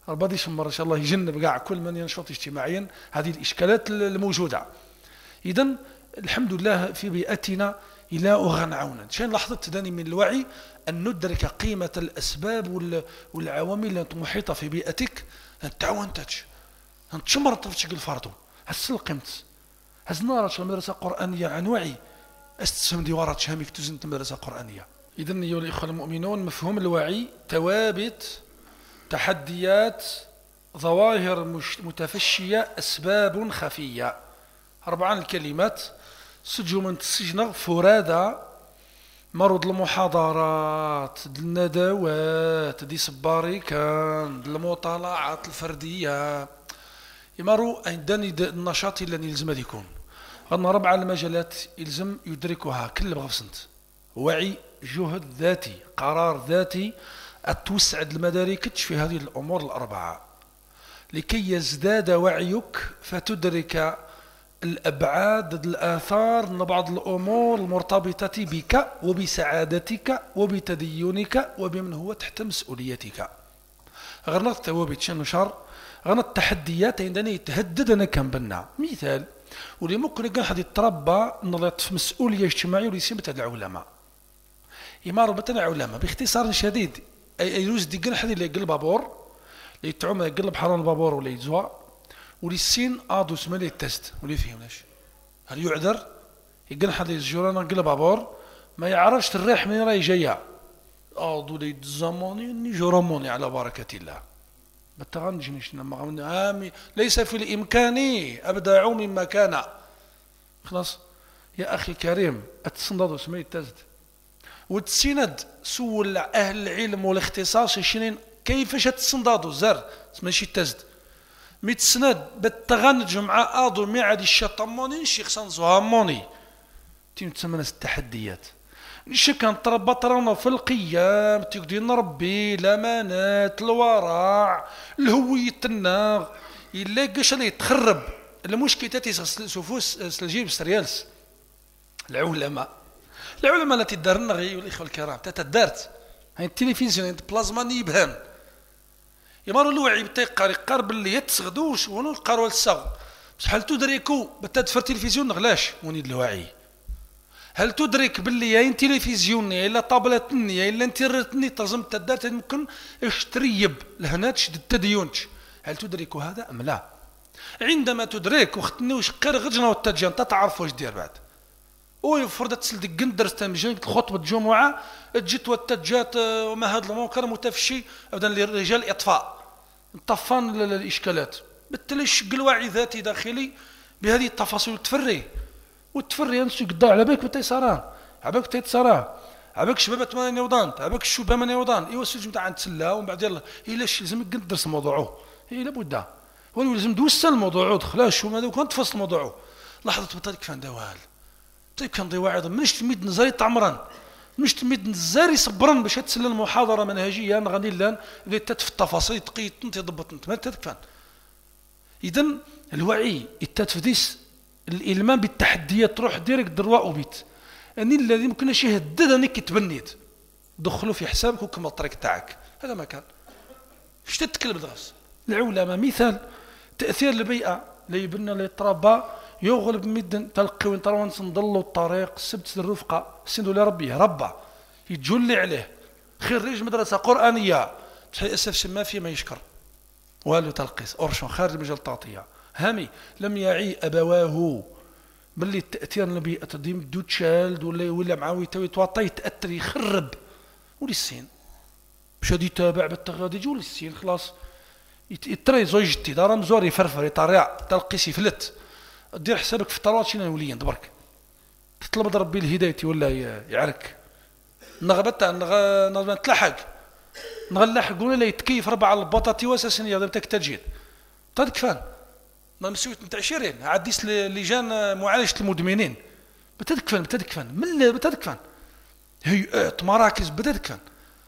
ربي شمر إن شاء الله يجنب كاع كل من ينشط اجتماعيا هذه الإشكالات الموجودة. إذن الحمد لله في بيئتنا إلى أغن عونا. شين لحظة داني من الوعي أن ندرك قيمة الأسباب والعوامل التي محيطة في بيئتك تعاونتك تشمر طفتك الفرض هسل قيمت هزنارة المدرسة القرآنية عن وعي استسهم ديوارات شامك تزنت مدرسة قرآنية. إذن أيها الإخوة المؤمنون مفهوم الوعي توابت تحديات ظواهر متفشية أسباب خفية. أربعة الكلمات سجوا من السجن فرادى مرض المحاضرات الندوات دي سباري كان المطالعات الفردية يمروا عندني النشاط اللي يلزم يكون غنا ربع المجالات يلزم يدركها كل بغى سنت وعي جهد ذاتي قرار ذاتي أتوسعد المدارك في هذه الأمور الأربعة لكي يزداد وعيك فتدرك الأبعاد الآثار لبعض الأمور المرتبطة بك وبسعادتك وبتدينك وبمن هو تحت مسؤوليتك. غير التوابت شنو شر غير التحديات عندنا يتهدد أنا كان بنا مثال واللي ممكن يكون حد يتربى نضيط في مسؤولية اجتماعية وليس مثل العلماء يمارو مثل العلماء باختصار شديد أي يوز دي قل حد اللي يقل بابور اللي يتعوم يقل بحران البابور ولا يزوا وليسين آدو سمالي التست ولي فهمناش هل يعذر يقل حد يزجورانا قل بابور ما يعرفش الريح من راي جاية آدو لي الزماني جرموني على بركة الله بتغنجنش لما آمي ليس في الإمكان أبدع مما كان خلاص يا أخي كريم أتصندد سمالي التست وتسند سول أهل العلم والاختصاص شنين كيفاش تصندادو زر ماشي التزد متسند بالتغنج مع آدو معد الشطموني شيخ سنزوهاموني تيم تسمى التحديات نشك كان تربط رانا في القيام تقدين ربي الأمانات الورع الهوية الناغ إلا قاش اللي يتخرب المشكلة تاتي سوفوس سلجيب سريالس العلماء العلماء التي دارنا غي والإخوة الكرام تتدارت هاي التلفزيون بلازما يبهان يمارو الوعي بتايقاري قارب اللي يتسغدوش ونو القارو السغ بس هل تدركوا بتدفر تلفزيون نغلاش ونيد الوعي هل تدرك باللي يا تلفزيون يا الا طابلتني يا الا انترنتني ترزم تدارت ممكن اشتريب لهنا تشد التديونش هل تدرك هذا ام لا عندما تدرك وختني وش قير غجنا والتجان تتعرف واش دير بعد ويفرض تسل ديك درس تمجين خطبة الجمعة جيت والتجات وما هذا المنكر متفشي ابدا للرجال اطفاء طفان الاشكالات بالتالي شق الوعي ذاتي داخلي بهذه التفاصيل تفري والتفري ينسو يقضى على بالك بتيساران عباك تيتساران عباك شباب ثمانية وضان عباك الشباب ثمانية وضان ايوا السجن تاع نتسلا ومن بعد يلا الا لازم ندرس موضوعه هي لابد هو لازم دوسا الموضوع دخلاش وما دو كنت فصل موضوعه لحظه بطل كيف ندوال طيب كان ضي واعظ منش تميد نزاري تعمران منش تميد نزاري صبران باش تسلل المحاضره منهجيه غادي لان اللي تت في التفاصيل تقيت انت ضبط انت ما تتكفان. اذا الوعي التتفديس الالمام بالتحديات تروح ديريكت درواء وبيت اني الذي ممكن شي يهدد انك تبنيت دخلوا في حسابك وكمل الطريق تاعك هذا ما كان اش تتكلم دغس العلماء مثال تاثير البيئه اللي يبنى اللي يتربى يغلب مدن تلقي وين تروان نضلوا الطريق السبت الرفقه سندوا لربي ربا يتجلي عليه خريج مدرسه قرانيه بصح للاسف ما في ما يشكر والو تلقيس اورشون خارج مجال التعطيه هامي لم يعي ابواه باللي التاثير البيئه تديم دوتشالد ولا ولا معاه يتوطى يتاثر يخرب ولي السين باش غادي يتابع بالتغادي يجي ولي السين خلاص يتري زوجتي دار مزور يفرفر يطريع تلقيس يفلت دير حسابك في طروات شنو وليين دبرك تطلب ربي الهدايه ولا يعرك نغبت نغ نتلحق نغلحق ولا يتكيف ربع على البطاطي واساسا هذا تاك تجيد تكفان ما مسويت نتاع عشرين عديس لجان معالجه المدمنين بتدكفن بتدكفن من بتدكفن هيئات مراكز بتدكفن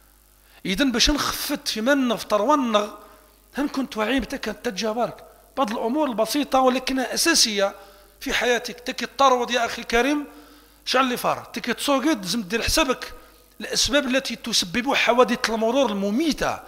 اذا باش نخفت في من نفطر ونغ هم كنت واعي بتاك تجابرك بعض الأمور البسيطة ولكنها أساسية في حياتك تكي تطرود يا أخي الكريم شعل اللي فار تكي تصوقد لازم دير حسابك الأسباب التي تسبب حوادث المرور المميتة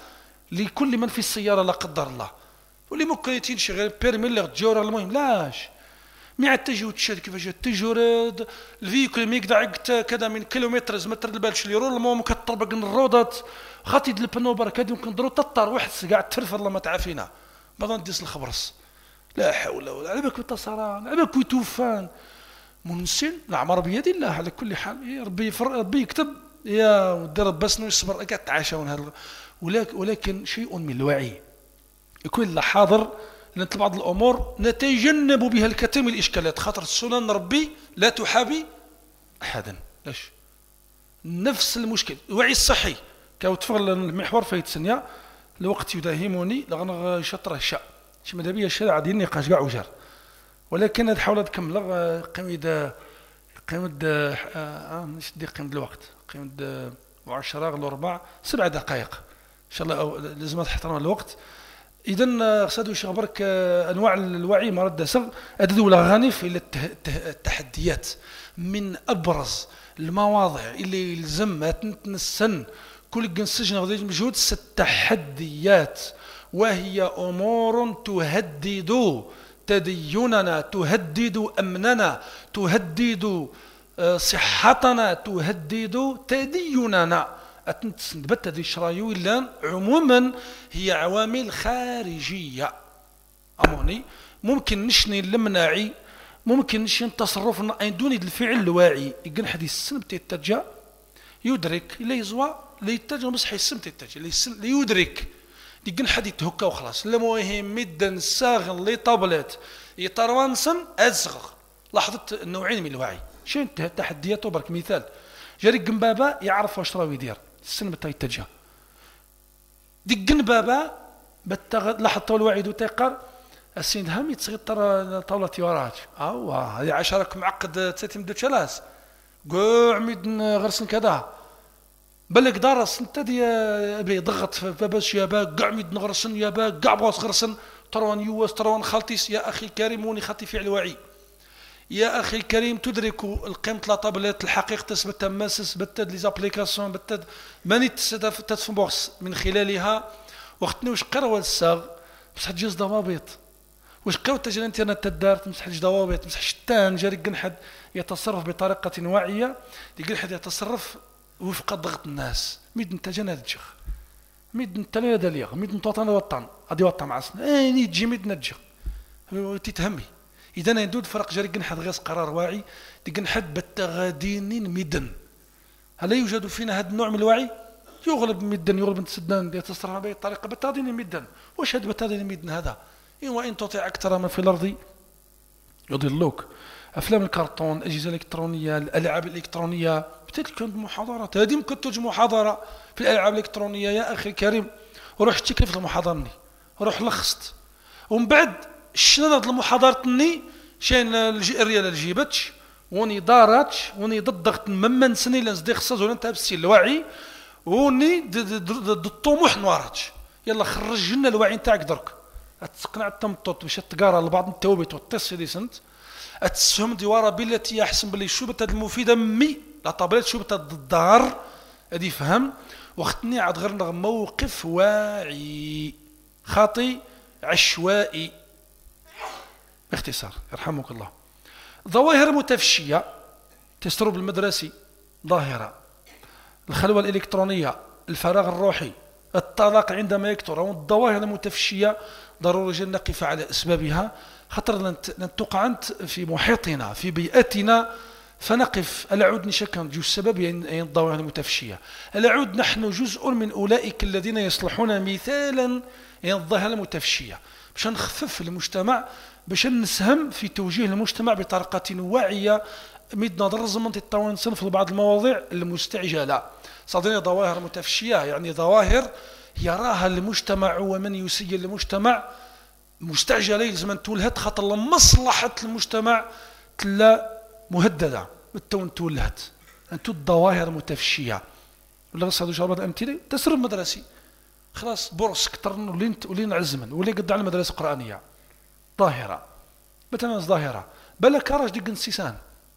لكل من في السيارة لا قدر الله واللي ممكن يتنشي غير بيرمي اللي غتجور المهم لاش مع التجهود الشاد كيفاش التجهود الفيكول مي يقدع كذا من كيلومتر متر البالش اللي يرول المهم كتطربق الروضات خاطي البنو برك هادي يمكن ضرو تطر واحد قاعد ترفر الله ما تعافينا بعد نديس الخبرص لا حول ولا على بالك التصران على بالك توفان منسن العمر بيد الله على كل حال يا ربي يفر ربي يكتب يا ودي رب بس يصبر قاعد تعاشون هذا ولكن ولكن شيء من الوعي يكون الله حاضر لأن بعض الأمور نتجنب بها الكثير من الإشكالات خاطر السنن ربي لا تحابي أحدا لاش نفس المشكل الوعي الصحي كاو تفضل المحور في الثانية الوقت يداهمني لغنا شطره الشاء شي ماذا بيا الشارع غادي نقاش كاع وجار ولكن هاد حاول نكمل قيمة قيمة اه مش دي قيمة الوقت قيمة وعشرة غلو ربع سبع دقائق ان شاء الله لازم تحترم الوقت اذا خصادو شي برك انواع الوعي مرد سغ ادو ولا غانف الى التحديات من ابرز المواضع اللي يلزم تنسن كل جنسجن غادي مجهود التحديات وهي امور تهدد تديننا تهدد امننا تهدد صحتنا تهدد تديننا أتنتسنبت هذه الشرايو إلا عموما هي عوامل خارجية أموني ممكن نشني المناعي ممكن نشني التصرف دون الفعل الواعي يقول حديث السن بتتجا يدرك لا يزوى لا يتجا مصحي السن تتجا لا يدرك يقول حديث هكا وخلاص لا مهم مدا ساغن لي طابلت يطروانسن أزغر لاحظت النوعين من الوعي شنو التحديات برك مثال جاري بابا يعرف واش راه يدير السن بتا يتجه دقن بابا بتغ لاحظ طول الوعي دو تيقر السين هم يتصغير طاولة وراك اه هذه عشرة معقد تاتم دو تشلاس قوع ميدن غرسن كذا بلك دارس انت دي ابي ضغط في باباش يابا قاع ميدن غرسن يابا قاع بغاس غرسن تروان يواس تروان خالتيس يا اخي الكريم وني خاطي فعل وعي يا أخي الكريم تدرك القيمة لا طابلات الحقيقة تثبت ماسس بتد لي زابليكاسيون بتد ماني تتفبوكس من خلالها وقتني واش قرا الساغ مسح جوز ضوابط واش قرا تجي الانترنت تدار مسح جوج ضوابط مسح شتان جاري قنحد يتصرف بطريقة واعية يقول حد يتصرف وفق ضغط الناس ميد انت جنا تجخ ميد انت لا دليغ ميد انت وطن وطن غادي وطن معسن اني تجي ميد نتجخ تتهمي إذا ندود فرق جاري قنحد غير قرار واعي قنحد بالتغادين مدن هل يوجد فينا هذا النوع من الوعي يغلب مدن يغلب نتسدن يتصرف بهذه الطريقة بالتغادين مدن واش هذا بالتغادين مدن هذا إن وإن تطيع أكثر ما في الأرض يضلوك أفلام الكرتون الأجهزة الإلكترونية الألعاب الإلكترونية بتلك كانت محاضرات هذه ممكن تجي محاضرة في الألعاب الإلكترونية يا أخي الكريم وروح اشتكي في المحاضرة مني روح لخصت ومن بعد شنو هاد المحاضرة تني شين الريال اللي جيبتش وني داراتش وني ضد ضغط ممن سني لنزدي خصاص ولا انت بسي الوعي وني ضد الطموح نواراتش يلا خرج لنا الوعي نتاعك درك تقنع التمطط باش تقارا لبعض التوبيت والطيس اللي سنت اتسهم ديوارا بالتي احسن باللي شوبت المفيده مي لا طابلات شوبت الدار ادي فهم وقتني عاد غير موقف واعي خاطي عشوائي باختصار يرحمك الله ظواهر متفشية تسرب المدرسي ظاهرة الخلوة الإلكترونية الفراغ الروحي الطلاق عندما يكثر الظواهر المتفشية ضروري نقف على أسبابها خطر لن تقع أنت في محيطنا في بيئتنا فنقف ألا عود نشكل جزء السبب يعني الظواهر المتفشية ألا عود نحن جزء من أولئك الذين يصلحون مثالا يعني الظواهر المتفشية باش نخفف المجتمع باش نسهم في توجيه المجتمع بطريقة واعية ميد نظر زمن تطاون في بعض المواضيع المستعجلة صادني ظواهر متفشية يعني ظواهر يراها المجتمع ومن يسير المجتمع مستعجلة يلزم أن تولهت خاطر لمصلحة المجتمع تلا مهددة بالتون تولهت أنتو الظواهر متفشية ولا غصادو شربات أمثلة تسرب مدرسي خلاص بورس كترن ولين ولين عزمن ولي قد على المدرسة القرآنية ظاهرة مثلا ظاهرة بلا كراج ديك السيسان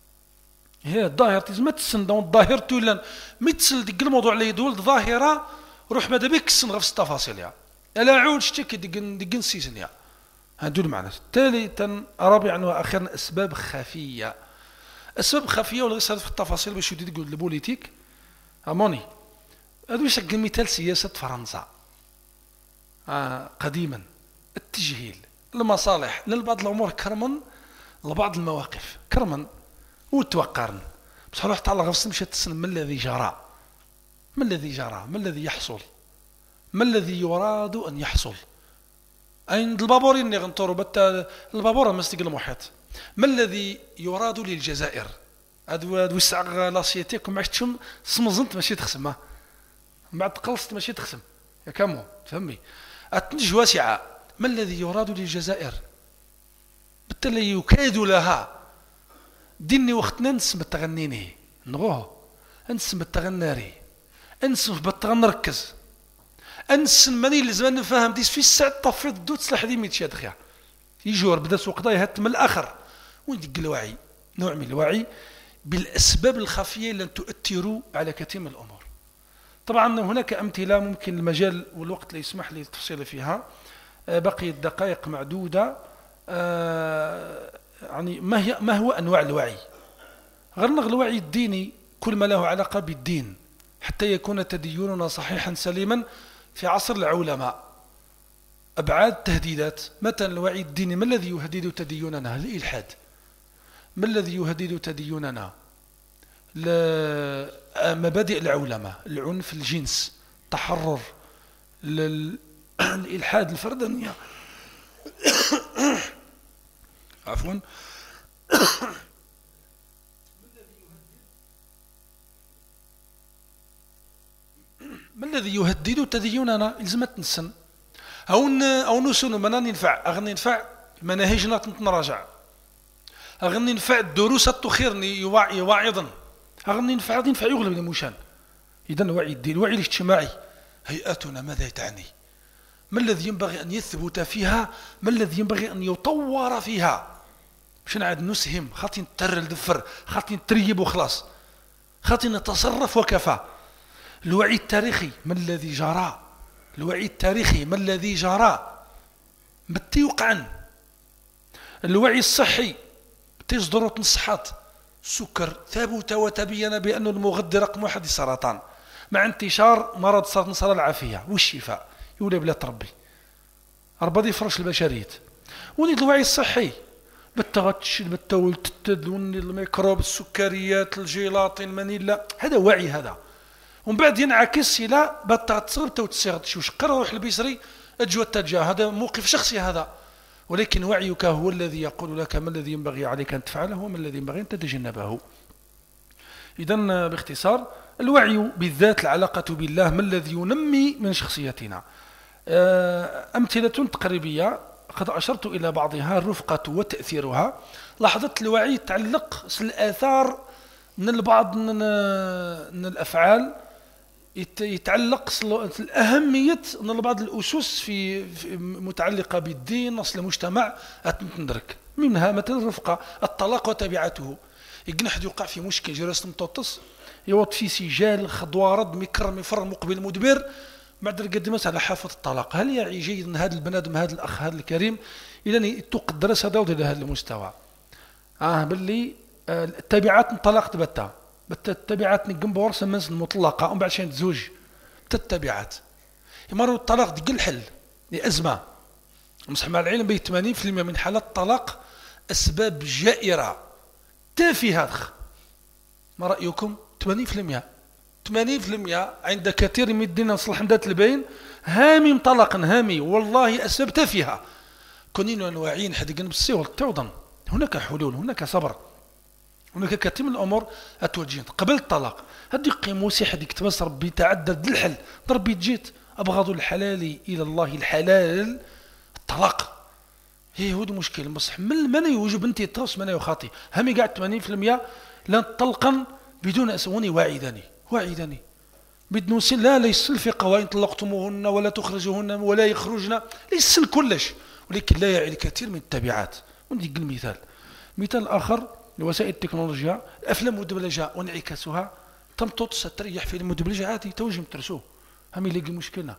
هي الظاهرة تزم تسن دون الظاهرة ولا متسل ديك الموضوع اللي يدول ظاهرة روح ماذا بك السن غير في التفاصيل يعني ألا عود شتك دقن دقن سيزنيا هدول المعنى. ثالثا رابعا وأخيرا أسباب خفية. أسباب خفية ولا غير في التفاصيل باش يدي تقول البوليتيك أموني. هذا يشكل مثال سياسة فرنسا آه قديما، التجهيل، المصالح لبعض الأمور كرما، لبعض المواقف كرما وتوقرن. بصح روح تعالى غفص مشات تسلم ما الذي جرى، ما الذي جرى، ما الذي يحصل، ما الذي يراد أن يحصل. أين البابورين اللي غنطوروا بتا البابور مستيق المحيط. ما الذي يراد للجزائر؟ هادو هادو يسعى لاسيتيك وما عشتشم سمزنت ماشي تخسم، من بعد قلصت ماشي تخسم يا كامو تفهمي. التنج واسعة. ما الذي يراد للجزائر؟ بالتالي يكاد لها ديني وقتنا نسم التغنيني نغوه نسم التغناري انسم بالتغنركز انسن ماني لازم نفهم ديس في الساعه طفيت الدوت سلاح دي ميتشاد خيا يجور بدا سوق ضاي هات من الاخر وين ديك الوعي، نوع من الوعي بالاسباب الخفيه التي تؤثر على كثير من الامور. طبعا هناك امثله ممكن المجال والوقت لا يسمح لي التفصيل فيها، بقيت دقائق معدوده. يعني ما هي ما هو انواع الوعي؟ غير الوعي الديني كل ما له علاقه بالدين حتى يكون تديننا صحيحا سليما في عصر العلماء. أبعاد تهديدات، مثلا الوعي الديني ما الذي يهدد تديننا؟ الإلحاد. ما الذي يهدد تديننا؟ مبادئ العلماء، العنف، الجنس، التحرر، الإلحاد، الفردانية عفوا ما الذي يهدد تديننا؟ لازم تنسن او او نسون ما ننفع اغني ننفع مناهجنا تنراجع، اغني ننفع الدروس التخيرني يوعي واعظا، اغني ينفع غادي ينفع يغلب المشان. اذا الوعي الديني، الوعي الاجتماعي، هيئاتنا ماذا تعني؟ ما الذي ينبغي ان يثبت فيها؟ ما الذي ينبغي ان يطور فيها؟ باش نعاد نسهم خاطي نتر الدفر، خاطي نتريب وخلاص، خاطي نتصرف وكفى. الوعي التاريخي، ما الذي جرى؟ الوعي التاريخي ما الذي جرى؟ متى يوقعن؟ الوعي الصحي تصدر الصحات، السكر ثبت وتبين بأن المغذي رقم واحد السرطان، مع انتشار مرض صار نصر العافية والشفاء يولي بلا تربي أربعة يفرش البشرية. ونيد الوعي الصحي بالتغطش بالتول تتدون الميكروب، السكريات، الجيلاطين، المانيلا، هذا وعي. هذا ومن بعد ينعكس الى بطاط تصغب تو تصيغ تشوش قرا روح البيسري اجوا التجاه. هذا موقف شخصي هذا، ولكن وعيك هو الذي يقول لك ما الذي ينبغي عليك ان تفعله وما الذي ينبغي ان تتجنبه. اذا باختصار الوعي بالذات العلاقه بالله ما الذي ينمي من شخصيتنا. امثله تقريبيه قد اشرت الى بعضها، الرفقه وتاثيرها. لاحظت الوعي يتعلق الاثار من البعض من الافعال يتعلق الأهمية من بعض الأسس في متعلقة بالدين نصل المجتمع تندرك. منها مثلا الرفقة، الطلاق وتبعته. يقنح يوقع في مشكل جرس مطوطس يوض في سجال خضوارد مكر مفر مقبل مدبر بعد القدمت على حافة الطلاق. هل يعي جيد أن هذا البنادم هذا الأخ هذا الكريم إلى تقدرس هذا إلى هذا المستوى؟ آه باللي التبعات انطلقت بتا بالتبعات نقم بورس الناس المطلقة ومن بعد شين تزوج تتبعات يمروا الطلاق دق الحل لأزمة. مصح مع العلم بي ثمانين بالمئة من حالات الطلاق أسباب جائرة تافهة. ما رأيكم؟ ثمانين بالمئة ثمانين بالمئة عند كثير من الدين نصلح ذات البين هامي مطلق هامي والله أسباب تافهة. كونين واعيين حد جنب السيول توضن. هناك حلول، هناك صبر، هناك كثير من الامور اتوجين قبل الطلاق. هدي قيموسي حد يكتبس ربي تعدد الحل ربي جيت ابغض الحلال الى الله الحلال الطلاق. هي هو مشكل بصح من من يوجب انت التوس من يخاطي همي قاعد ثمانين بالمئة لا طلقا بدون اسوني واعدني واعدني بدون سن لا ليس في قوائم طلقتموهن ولا تخرجوهن ولا يخرجن ليس كلش، ولكن لا يعي الكثير من التبعات. ونديك المثال مثال اخر لوسائل التكنولوجيا، الافلام المدبلجه وانعكاسها تمطط ستريح في المدبلجه عادي توجم ترسوه هم يلاقي مشكله.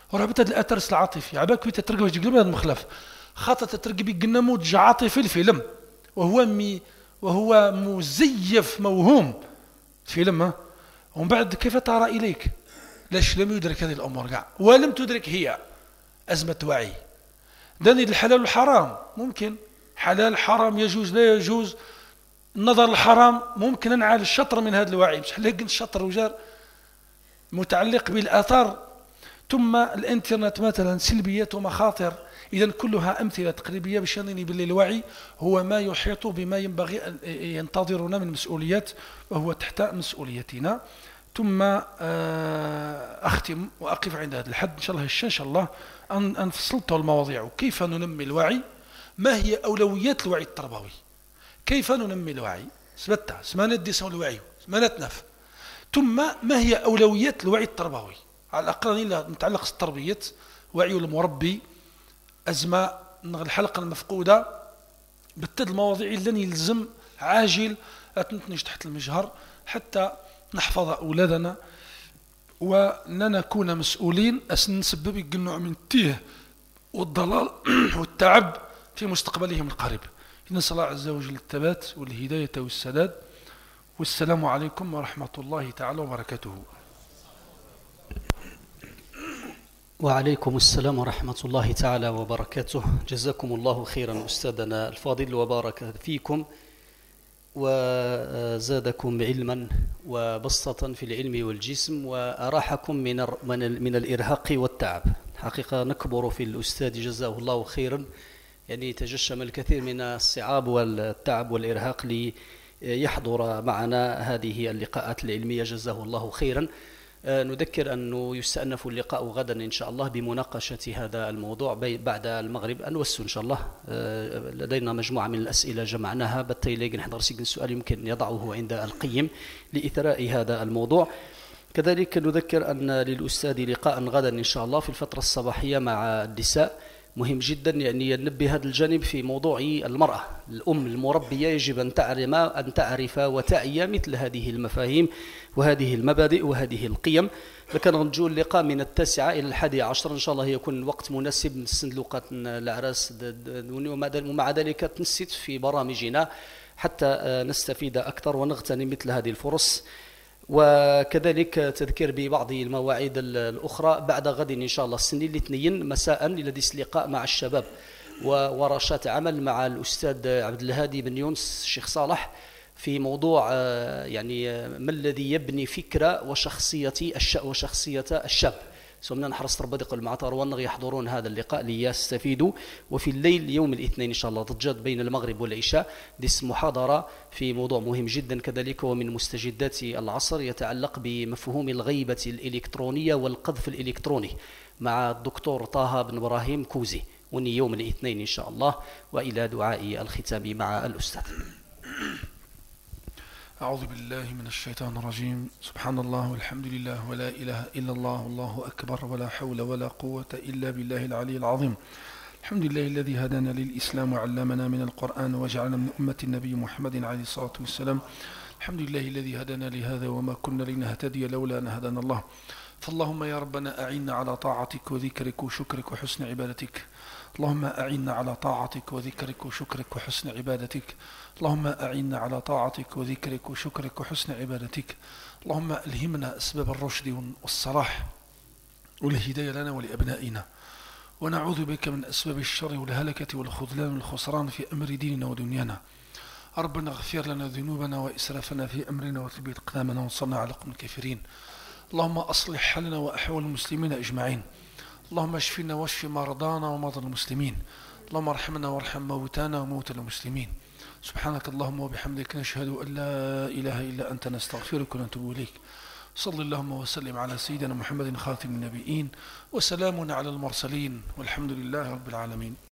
ورابط هذا الأترس العاطفي عباك كي تترقب واش تقلب هذا المخلف خاطر تترقبي نموذج عاطفي الفيلم وهو مي وهو مزيف موهوم فيلم ها ومن بعد كيف ترى إليك لاش لم يدرك هذه الأمور كاع ولم تدرك هي أزمة وعي داني الحلال والحرام ممكن حلال حرام يجوز لا يجوز النظر الحرام ممكن نعال الشطر من هذا الوعي مش حلاق الشطر وجار متعلق بالآثار ثم الانترنت مثلا سلبيات ومخاطر إذا كلها أمثلة تقريبية باش يظنني باللي الوعي هو ما يحيط بما ينبغي أن ينتظرنا من مسؤوليات وهو تحت مسؤوليتنا. ثم أختم وأقف عند هذا الحد إن شاء الله إن شاء الله أن فصلت المواضيع كيف ننمي الوعي ما هي أولويات الوعي التربوي كيف ننمي الوعي سبتها سمانات ديسون الوعي سمانات نف ثم ما هي أولويات الوعي التربوي على الأقل متعلق بالتربية وعي المربي أزمة الحلقة المفقودة بالتد المواضيع اللي يلزم عاجل أتنتنج تحت المجهر حتى نحفظ أولادنا ولا نكون مسؤولين أسن نسبب النوع من التيه والضلال والتعب في مستقبلهم القريب. نسأل الله عز وجل الثبات والهداية والسداد والسلام عليكم ورحمة الله تعالى وبركاته. وعليكم السلام ورحمة الله تعالى وبركاته. جزاكم الله خيرا أستاذنا الفاضل وبارك فيكم وزادكم علما وبسطة في العلم والجسم وأراحكم من من الإرهاق والتعب. حقيقة نكبر في الأستاذ جزاه الله خيرا يعني تجشم الكثير من الصعاب والتعب والإرهاق ليحضر معنا هذه اللقاءات العلمية جزاه الله خيرا. نذكر أنه يستأنف اللقاء غدا إن شاء الله بمناقشة هذا الموضوع بعد المغرب أنوس إن شاء الله. لدينا مجموعة من الأسئلة جمعناها بالتالي نحضر سجن السؤال يمكن يضعه عند القيم لإثراء هذا الموضوع. كذلك نذكر أن للأستاذ لقاء غدا إن شاء الله في الفترة الصباحية مع النساء مهم جدا يعني ينبه هذا الجانب في موضوع المرأة الأم المربية يجب أن تعلم أن تعرف وتعي مثل هذه المفاهيم وهذه المبادئ وهذه القيم. لكن نرجو اللقاء من التاسعة إلى الحادية عشر إن شاء الله يكون وقت مناسب نستندلقات الأعراس ومع ذلك تنسيت في برامجنا حتى نستفيد أكثر ونغتنم مثل هذه الفرص. وكذلك تذكير ببعض المواعيد الأخرى بعد غد إن شاء الله السنة الاثنين مساء لديس لقاء مع الشباب وورشات عمل مع الأستاذ عبد الهادي بن يونس الشيخ صالح في موضوع يعني ما الذي يبني فكرة وشخصية وشخصية الشاب. سمنا نحرص ربادق المعطر ونغ يحضرون هذا اللقاء ليستفيدوا. وفي الليل يوم الاثنين إن شاء الله ضجات بين المغرب والعشاء ديس محاضرة في موضوع مهم جدا كذلك ومن مستجدات العصر يتعلق بمفهوم الغيبة الإلكترونية والقذف الإلكتروني مع الدكتور طه بن إبراهيم كوزي وني يوم الاثنين إن شاء الله. وإلى دعاء الختام مع الأستاذ. أعوذ بالله من الشيطان الرجيم. سبحان الله والحمد لله ولا إله إلا الله والله أكبر ولا حول ولا قوة إلا بالله العلي العظيم. الحمد لله الذي هدانا للإسلام وعلمنا من القرآن وجعلنا من أمة النبي محمد عليه الصلاة والسلام. الحمد لله الذي هدانا لهذا وما كنا لنهتدي لولا أن هدانا الله. فاللهم يا ربنا أعنا على طاعتك وذكرك وشكرك وحسن عبادتك. اللهم أعنا على طاعتك وذكرك وشكرك وحسن عبادتك. اللهم أعنا على طاعتك وذكرك وشكرك وحسن عبادتك. اللهم ألهمنا أسباب الرشد والصلاح والهداية لنا ولأبنائنا ونعوذ بك من أسباب الشر والهلكة والخذلان والخسران في أمر ديننا ودنيانا. ربنا اغفر لنا ذنوبنا وإسرافنا في أمرنا وثبت أقدامنا وانصرنا على قوم الكافرين. اللهم أصلح حالنا وأحوال المسلمين أجمعين. اللهم اشفنا واشف مرضانا ومرضى المسلمين. اللهم ارحمنا وارحم موتانا وموتى المسلمين. سبحانك اللهم وبحمدك نشهد أن لا إله إلا أنت نستغفرك ونتوب إليك. صلى اللهم وسلم على سيدنا محمد خاتم النبيين وسلام على المرسلين والحمد لله رب العالمين.